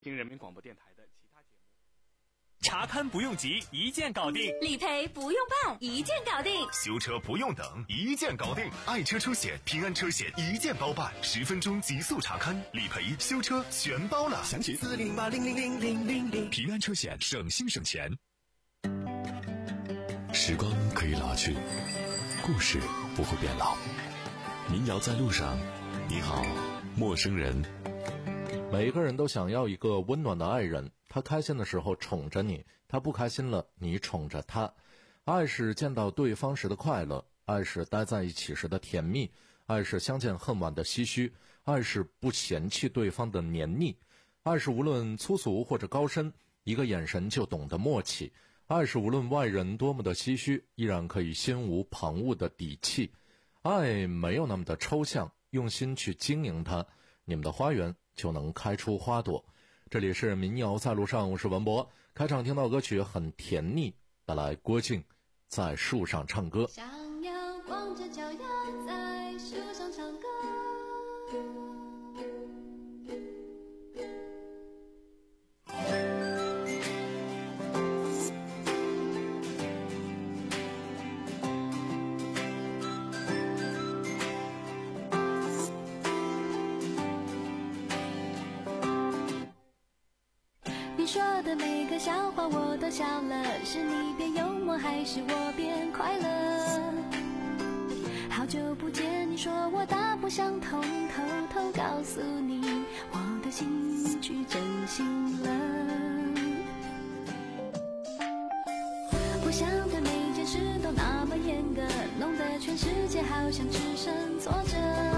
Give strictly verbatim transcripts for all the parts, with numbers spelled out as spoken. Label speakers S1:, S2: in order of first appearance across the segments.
S1: 听人民广播电台的其他节目。
S2: 查看不用急，一键搞定；
S3: 理赔不用办，一键搞定；
S4: 修车不用等，一键搞定。爱车车险、平安车险一键包办，十分钟极速查看，理赔、修车全包了。
S5: 详情四零八零零零零零零。
S4: 平安车险，省心省钱。
S6: 时光可以老去，故事不会变老。民谣在路上，你好，陌生人。
S7: 每个人都想要一个温暖的爱人，他开心的时候宠着你，他不开心了你宠着他。爱是见到对方时的快乐，爱是待在一起时的甜蜜，爱是相见恨晚的唏嘘，爱是不嫌弃对方的黏腻，爱是无论粗俗或者高深，一个眼神就懂得默契，爱是无论外人多么的唏嘘，依然可以心无旁骛的底气。爱没有那么的抽象，用心去经营它，你们的花园就能开出花朵。这里是民谣在路上，我是文博。开场听到歌曲很甜腻，带来郭靖在树上唱歌。
S8: 想要光着脚丫在树上唱歌，你说的每个笑话我都笑了，是你变幽默还是我变快乐？好久不见，你说我大不相同，偷偷告诉你我的心去真心了。我想的每件事都那么严格，弄得全世界好像只剩坐着。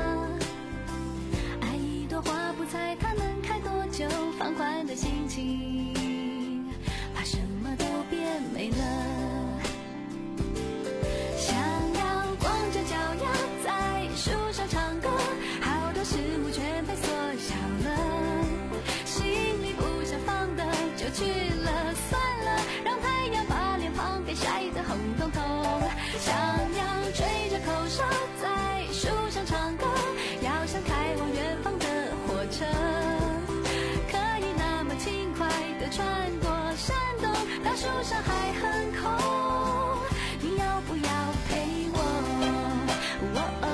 S8: 爱一朵花不猜它能开多久，放宽的心情怕什么都变没了。想要光着脚丫在树上唱歌，好多事物全被缩小了，心里不想放的就去了，算了，让太阳把脸庞给晒得红彤彤。想要吹着口哨在树上唱歌，要像开往远方的火车，可以那么轻快地穿过山洞，大树上还很空，你要不要陪我？哦哦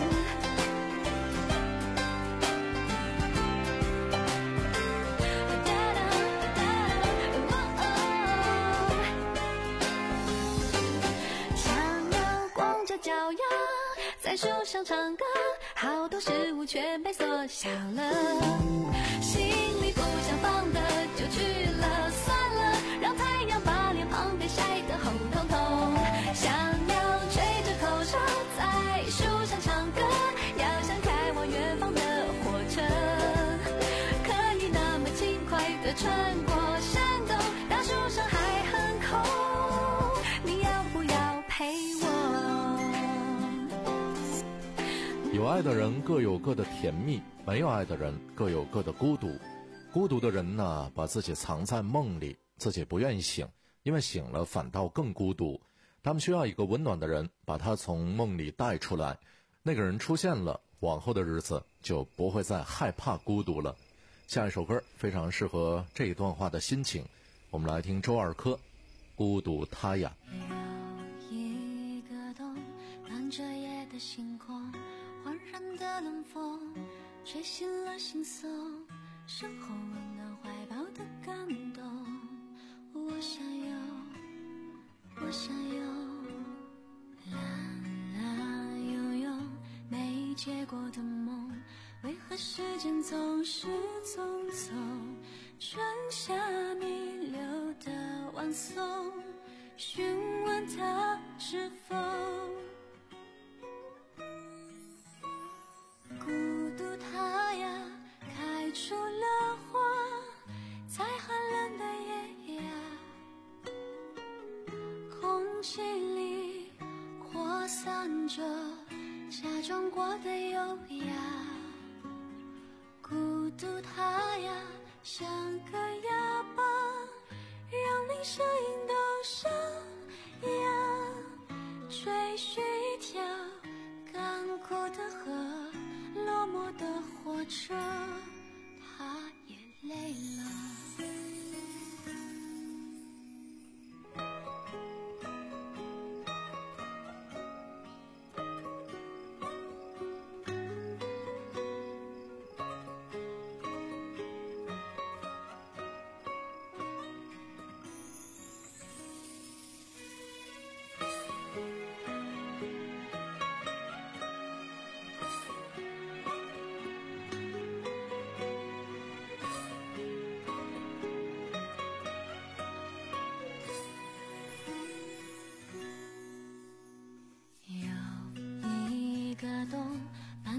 S8: 脚丫在树上唱歌，好多事物全被缩小了，心里不想放的就去了，算了，让太阳把脸庞给晒得红彤彤。想要吹着口哨在树上唱歌，要像开往远方的火车，可以那么轻快地穿过山洞，大树上还很空，你要不要陪我？
S7: 有爱的人各有各的甜蜜，没有爱的人各有各的孤独。孤独的人呢，把自己藏在梦里，自己不愿意醒，因为醒了反倒更孤独。他们需要一个温暖的人把他从梦里带出来，那个人出现了，往后的日子就不会再害怕孤独了。下一首歌非常适合这一段话的心情，我们来听周二珂《孤独他呀》。
S8: 有一个洞，满着夜的星空，缓然的冷风吹醒了心松，身后温暖怀抱的感动，我想有，我想有，蓝蓝悠悠没结果的梦，为何时间总是匆匆，春夏弥留的晚松，询问它是否孤独它呀，开出了花，在寒冷的夜呀，空气里扩散着假装过的优雅。孤独它呀，像个哑巴，让你声音都沙哑，追寻一条干枯的河，落寞的火车，它也累了。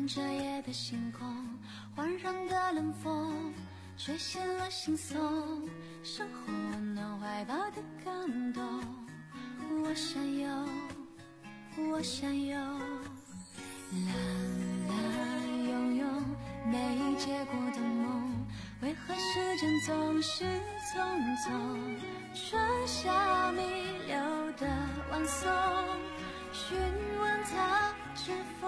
S8: 这夜的星空，环绕的冷风吹醒了心松，身后温暖怀抱的感动，我想有，我想有，啦啦拥有没结果的梦，为何时间总是匆匆，春夏弥留的晚松，询问它是否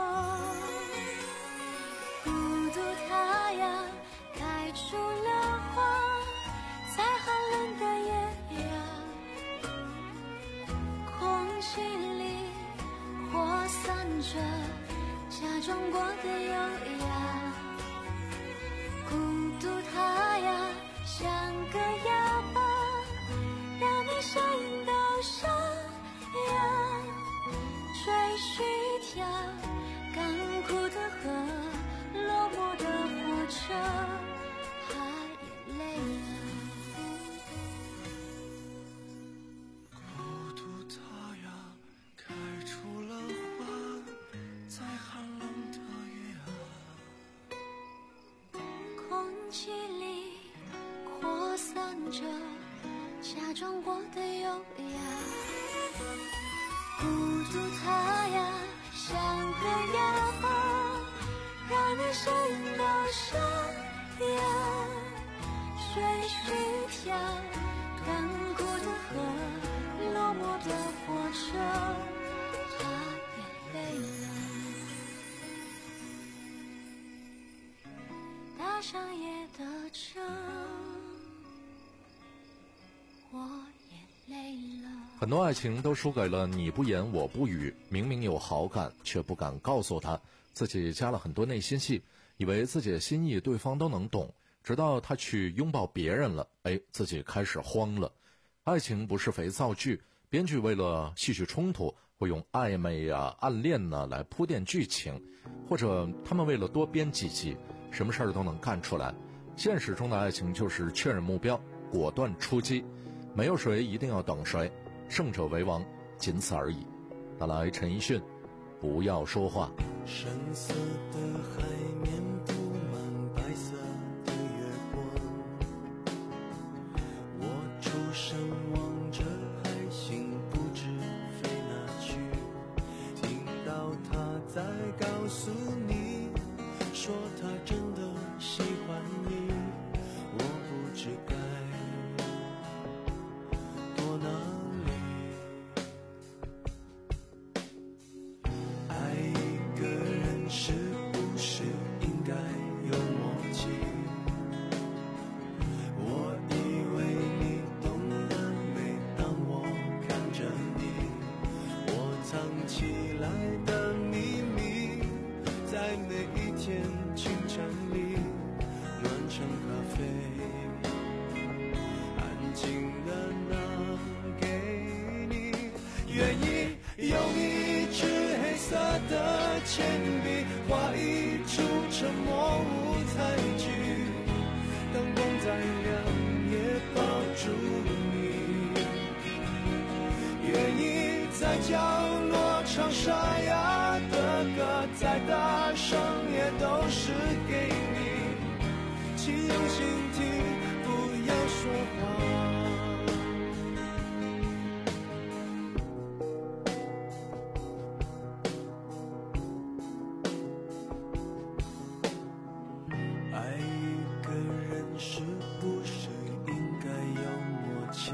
S8: 孤独太阳开出了花，在寒冷的夜呀，空气里扩散着假装过的优雅，孤独它呀像个哑巴，让你声音都沙哑，追寻一条干枯的河，落寞的火车，它也累了。
S5: 孤独它呀开出了花，在寒冷的月啊，
S8: 空气里扩散着假装过的优雅，孤独它呀像个哑巴，让你声音都沙哑，追寻一条干枯的河，落寞的火车，它也累了。搭上夜的车，我也累了。
S7: 很多爱情都输给了你不言我不语，明明有好感却不敢告诉他，自己加了很多内心戏，以为自己的心意对方都能懂，直到他去拥抱别人了，哎，自己开始慌了。爱情不是肥皂剧，编剧为了戏剧冲突会用暧昧啊、暗恋呢、啊、来铺垫剧情，或者他们为了多编几集，什么事儿都能干出来。现实中的爱情就是确认目标，果断出击，没有谁一定要等谁，胜者为王，仅此而已。带来陈奕迅，不要说话。
S5: 深色的海面布满白色的月光，我出神望着海星不知飞哪去，听到他在告诉你，说他真的喜欢你，我不知该躲哪里。爱一个人是不是应该有默契？我以为你懂得，每当我看着你，我藏起来的秘密，在每一天清晨里暖成咖啡，安静的拿给你，愿意用一支黑色的铅笔画一出沉默舞台剧，当光再亮也抱住你，愿意在角落唱沙哑的歌，再大声也都是给你，请用心听，不要说话。爱一个人是不是应该有默契？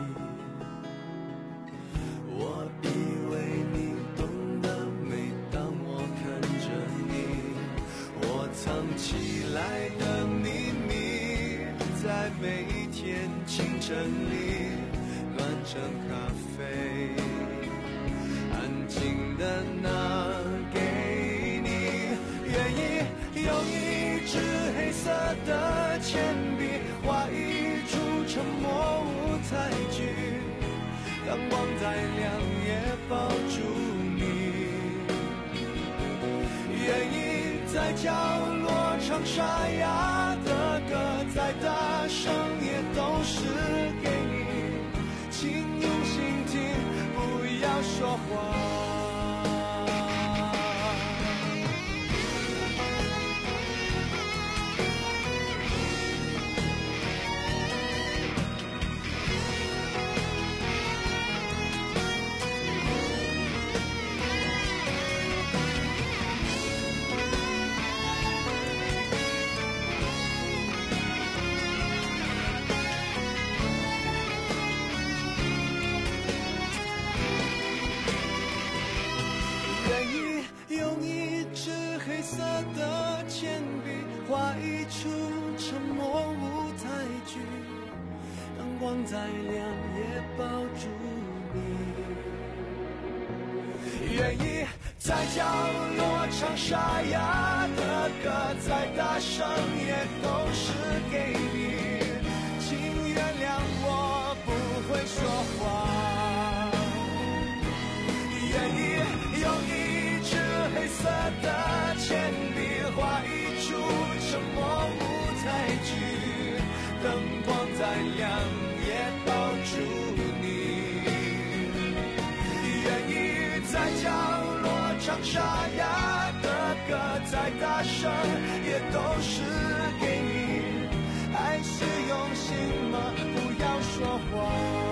S5: 我以为你懂得，每当我看着你，我藏起来的秘密，在每一天清晨里暖成咖啡，安静的拿给你，愿意用一支黑色的铅笔画一出沉默舞台剧，当光再亮也抱住你，愿意在角落唱沙哑的歌，再大声也都是给你，请用心听，不要说话。 光再亮也抱住你。愿意在角落唱沙哑的歌，再大声也都是给你。请原谅我不会说话，愿意用一支黑色的铅笔画一出沉默舞台剧，灯光再亮也抱住你。愿意在角落唱沙哑的歌，再大声也都是给你。爱是用心吗？不要说谎。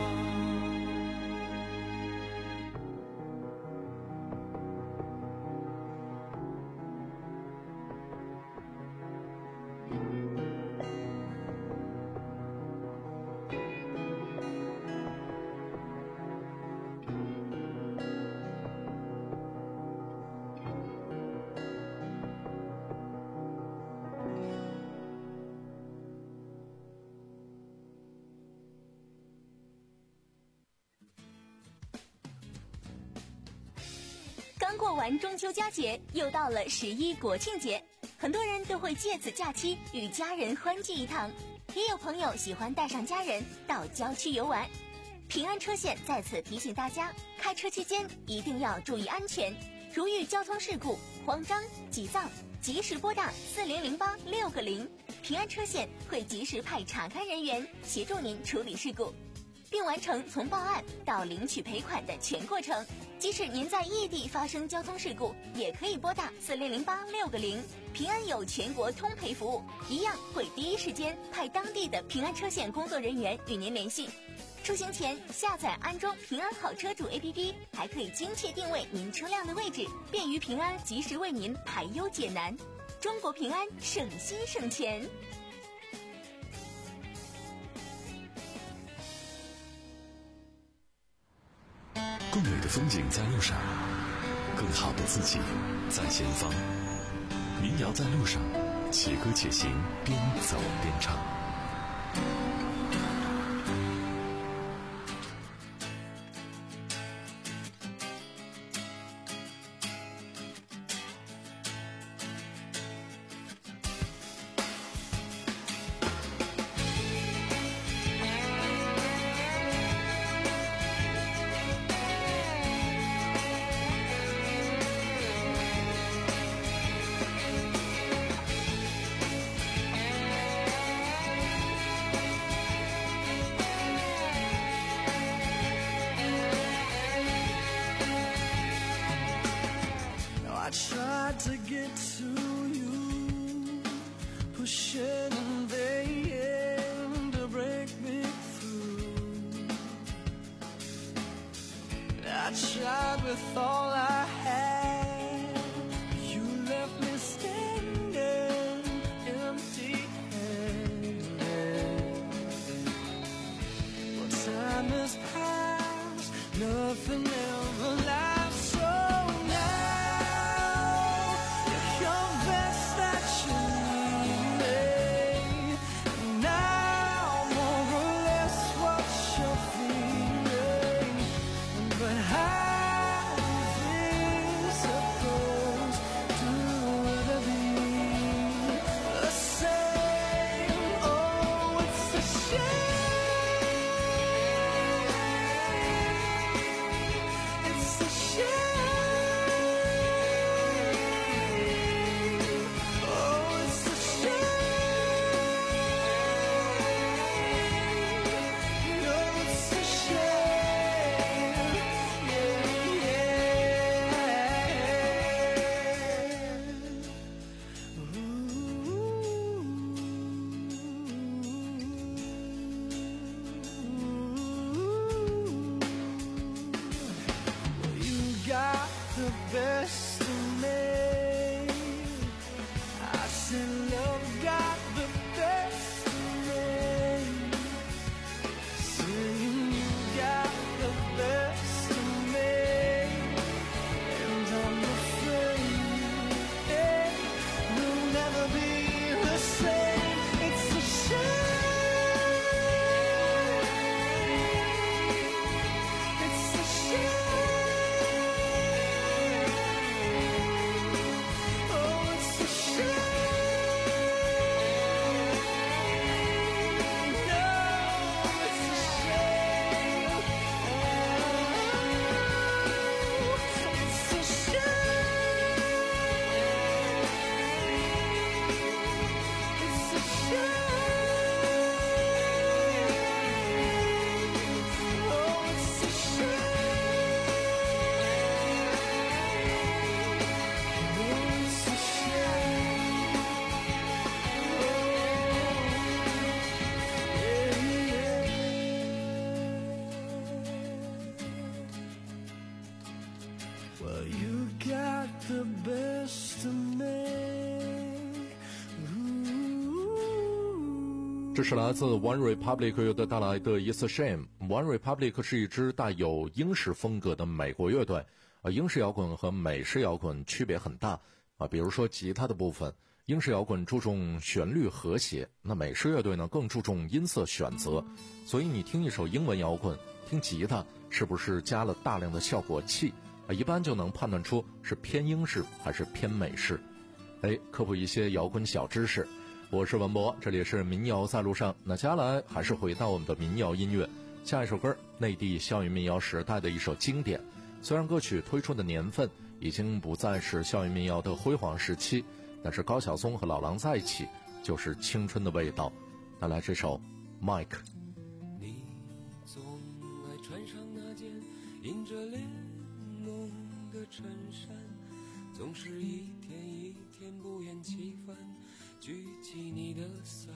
S3: 刚过完中秋佳节，又到了十一国庆节，很多人都会借此假期与家人欢聚一堂，也有朋友喜欢带上家人到郊区游玩。平安车险在此提醒大家，开车期间一定要注意安全，如遇交通事故、慌张、急躁，及时拨打四零零八六个零，平安车险会及时派查看人员协助您处理事故，并完成从报案到领取赔款的全过程。即使您在异地发生交通事故，也可以拨打四零零八六个零，平安有全国通赔服务，一样会第一时间派当地的平安车险工作人员与您联系。出行前下载安装平安好车主 A P P， 还可以精确定位您车辆的位置，便于平安及时为您排忧解难。中国平安，省心省钱。
S6: 更美的风景在路上，更好的自己在前方。民谣在路上，且歌且行，边走边唱。
S5: I tried to get to you, pushing in vain to break me through. I tried with all I had, you left me standing empty-handed. Well, time has passed, nothing ever lasts. So it's a shame.
S7: 这是来自 One Republic 乐队带来的一次 Shame。One Republic 是一支带有英式风格的美国乐队，呃，英式摇滚和美式摇滚区别很大啊。比如说吉他的部分，英式摇滚注重旋律和谐，那美式乐队呢更注重音色选择。所以你听一首英文摇滚，听吉他是不是加了大量的效果器啊？一般就能判断出是偏英式还是偏美式。哎，科普一些摇滚小知识。我是文博，这里是民谣在路上。那接下来还是回到我们的民谣音乐，下一首歌，内地校园民谣时代的一首经典。虽然歌曲推出的年份已经不再是校园民谣的辉煌时期，但是高晓松和老狼在一起就是青春的味道。带来这首 Mike。
S5: 你总爱穿上那件印着联盟的衬衫，总是一天一天不厌其烦举起你的伞，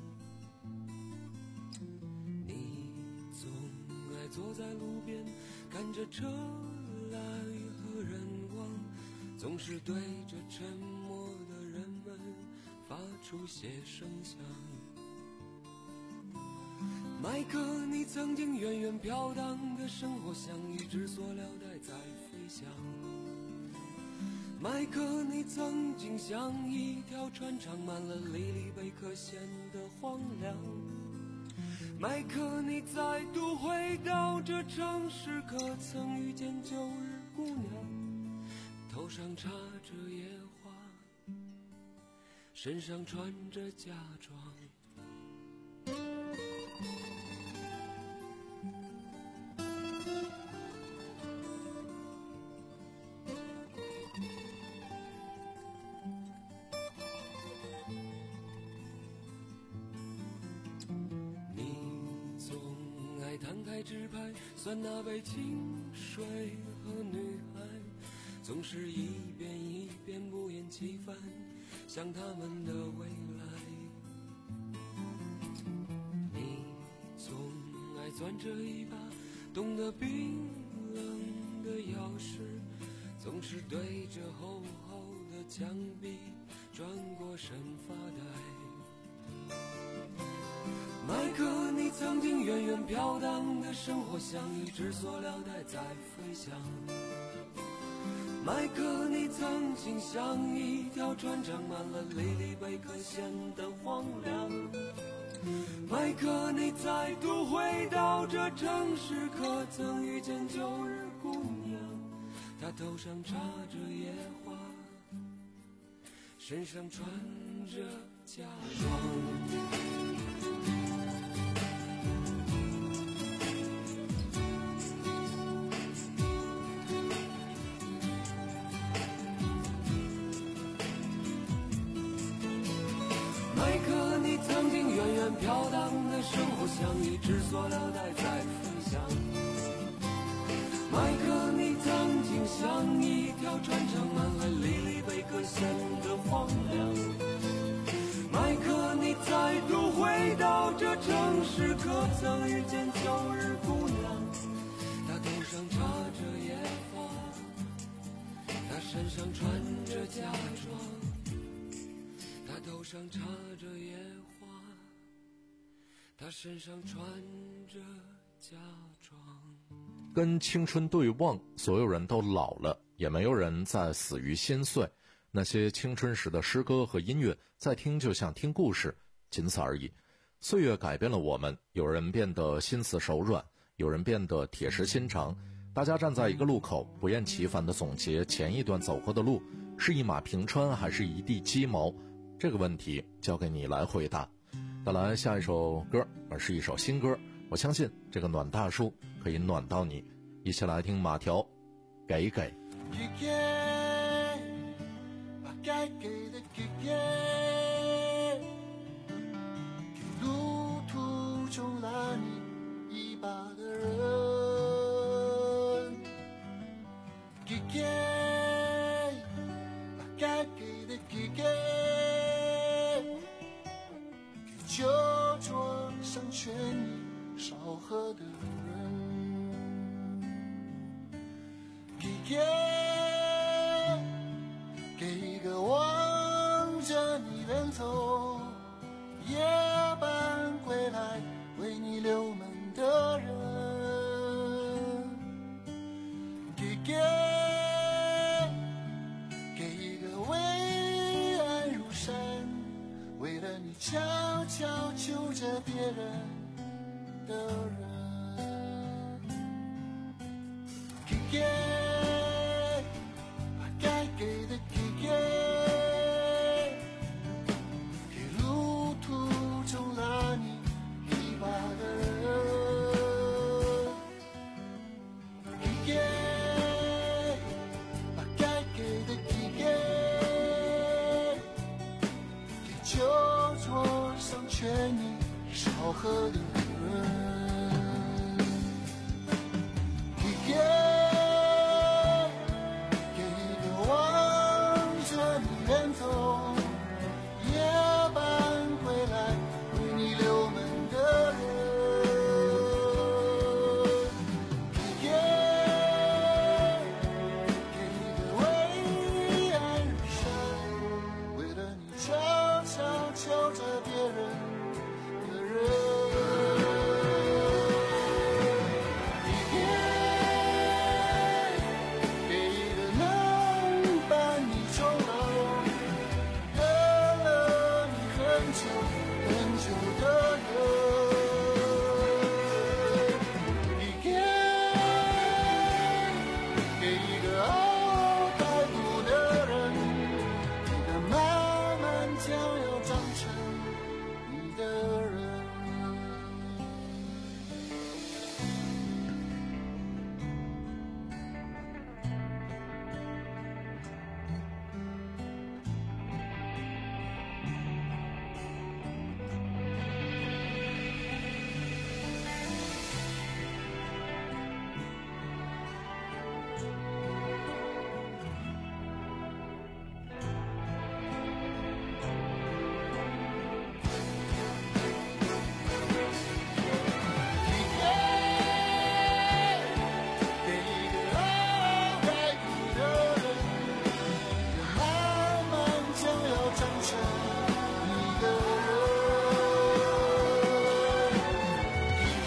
S5: 你总爱坐在路边看着车来和人往，总是对着沉默的人们发出些声响。麦克，你曾经远远飘荡的生活像一只塑料袋在飞翔，麦克，你曾经像一条船长满了离离贝壳县的荒凉，麦克，你再度回到这城市，可曾遇见旧日姑娘，头上插着野花，身上穿着嫁妆。摊开纸牌算那杯清水和女孩，总是一遍一遍不厌其烦想他们的未来。你总爱攥着一把冻得冰冷的钥匙，总是对着厚厚的墙壁转过身发呆。麦克，你曾经远远飘荡的生活像一只塑料袋在飞翔，麦克，你曾经像一条船长满了离离贝壳县的荒凉，麦克，你再度回到这城市，可曾遇见旧日姑娘，她头上插着野花，身上穿着嫁妆。远远飘荡的生活像一只塑料袋在飞翔，麦克，你曾经像一条船长满了离离贝壳县的荒凉，麦克，你再度回到这城市，可曾遇见旧日姑娘，她头上插着野花，她身上穿着嫁妆，她头上插着野花，他身上穿着嫁妆。
S7: 跟青春对望，所有人都老了，也没有人再死于心碎。那些青春时的诗歌和音乐，再听就像听故事，仅此而已。岁月改变了我们，有人变得心慈手软，有人变得铁石心肠。大家站在一个路口，不厌其烦地总结前一段走过的路，是一马平川还是一地鸡毛？这个问题交给你来回答。带来下一首歌，而是一首新歌，我相信这个暖大叔可以暖到你。一起来听马条给给。
S9: 给给把该给的给给，给路途中拉你一把的人，给给把该给的给给，给酒桌上劝你少喝的人，给给给一个望着你人头夜半为你流门的人，给给给一个为爱如山，为了你悄悄求着别人的人，给给把该给的给给，给路途中拉你一把的人，给给把该给的给给，给酒桌上劝你少喝的人，给给给一个望着你远走夜半回来为你流门的人，给给给一个为爱如山，为了你悄悄求着别人的人，给给给一个能伴你终老，等了你很久很久的人，给给给一个熬太苦的人，一个慢慢将要长成你的人。给一个熬太苦的人，一个慢慢将要长成你的人，给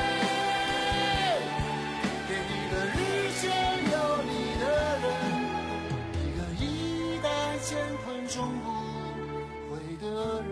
S9: 给一个日间有你的人，一个衣带渐宽终不悔的人。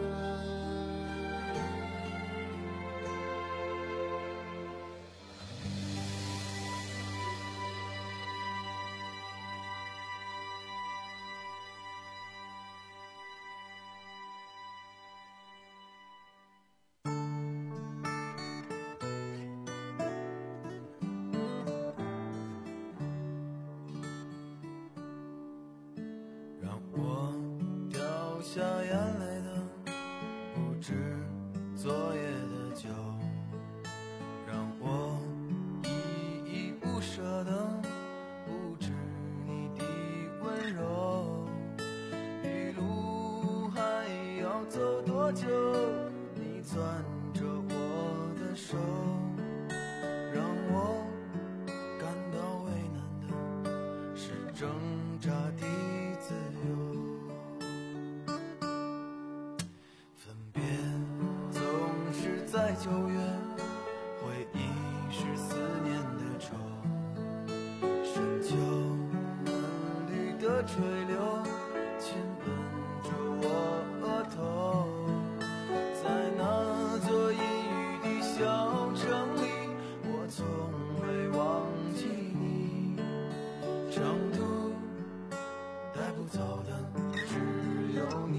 S5: 让我掉下眼泪的不止昨夜的酒，让我依依不舍的不止你的温柔，一路还要走多久？你攥着我的手，让我感到为难的是挣扎的自由。分别总是在九月，回忆是思念的愁，深秋嫩绿的垂柳亲吻着我额头，在那座阴雨的小城里，我从未忘记你，长途带不走的只有你，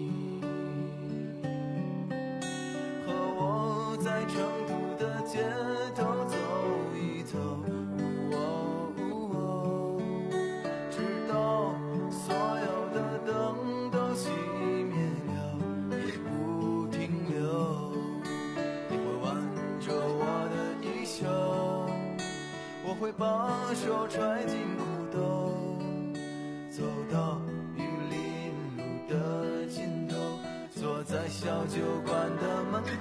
S5: 和我在成都的街头走一走，哦哦直到所有的灯都熄灭了也不停留，你会挽着我的衣袖，我会把手揣进裤兜，走到玉林路的尽头，坐在小酒馆的门口。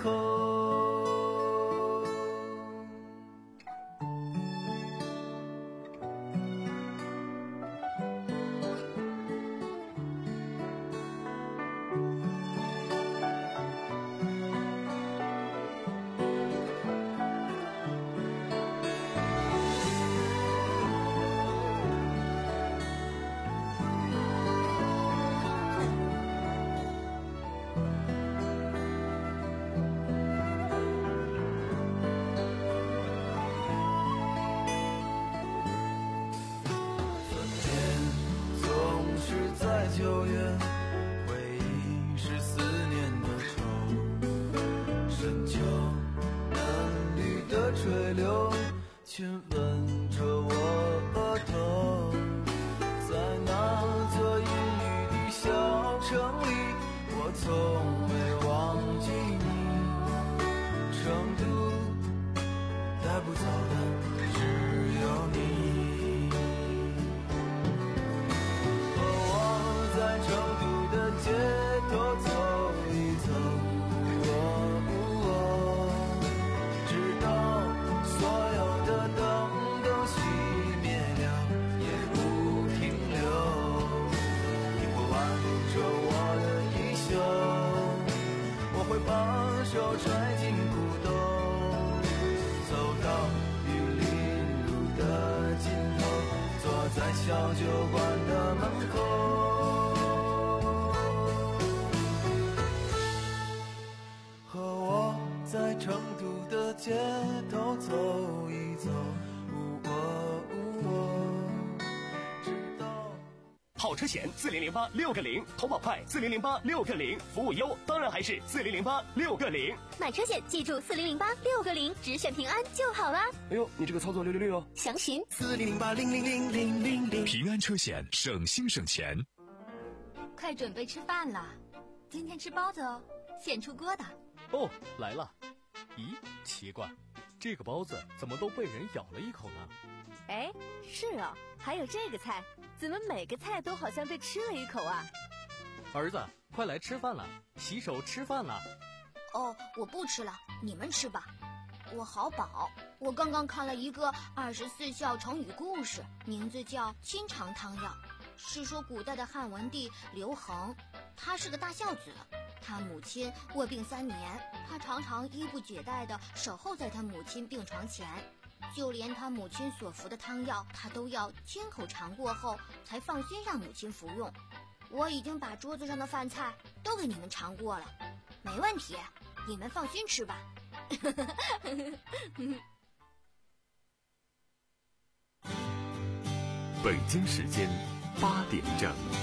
S5: 回流，亲吻着我额头。在那座阴雨的小城里，我从没忘记你。成都带不走的只有你。和我在成都的街头走一走，哦哦，直到所有的灯都熄灭了，也不停留。你会挽着我的衣袖，我会把手揣进裤兜，走到玉林路的尽头，坐在小酒馆的门口。和我在成都的街头走一走，哦哦，直到
S2: 跑车险四零零八六个零，投保快四零零八六个零，服务优当然还是四零零八六个零。
S3: 买车险记住四零零八六个零，只选平安就好啦。
S2: 哎呦，你这个操作六六六哦！
S3: 详询
S9: 四零零八零零零零零零。
S6: 平安车险，省心省钱。
S8: 快准备吃饭了，今天吃包子哦，现出锅的。
S10: 哦，来了。咦，奇怪，这个包子怎么都被人咬了一口呢？
S11: 哎，是啊，还有这个菜，怎么每个菜都好像被吃了一口啊？
S10: 儿子，快来吃饭了，洗手吃饭了。
S12: 哦，我不吃了，你们吃吧。我好饱，我刚刚看了一个二十四孝成语故事，名字叫《清肠汤药》，是说古代的汉文帝刘恒，他是个大孝子。他母亲卧病三年，他常常衣不解带地守候在他母亲病床前，就连他母亲所服的汤药，他都要亲口尝过后才放心让母亲服用。我已经把桌子上的饭菜都给你们尝过了，没问题，你们放心吃吧。
S4: 北京时间八点整。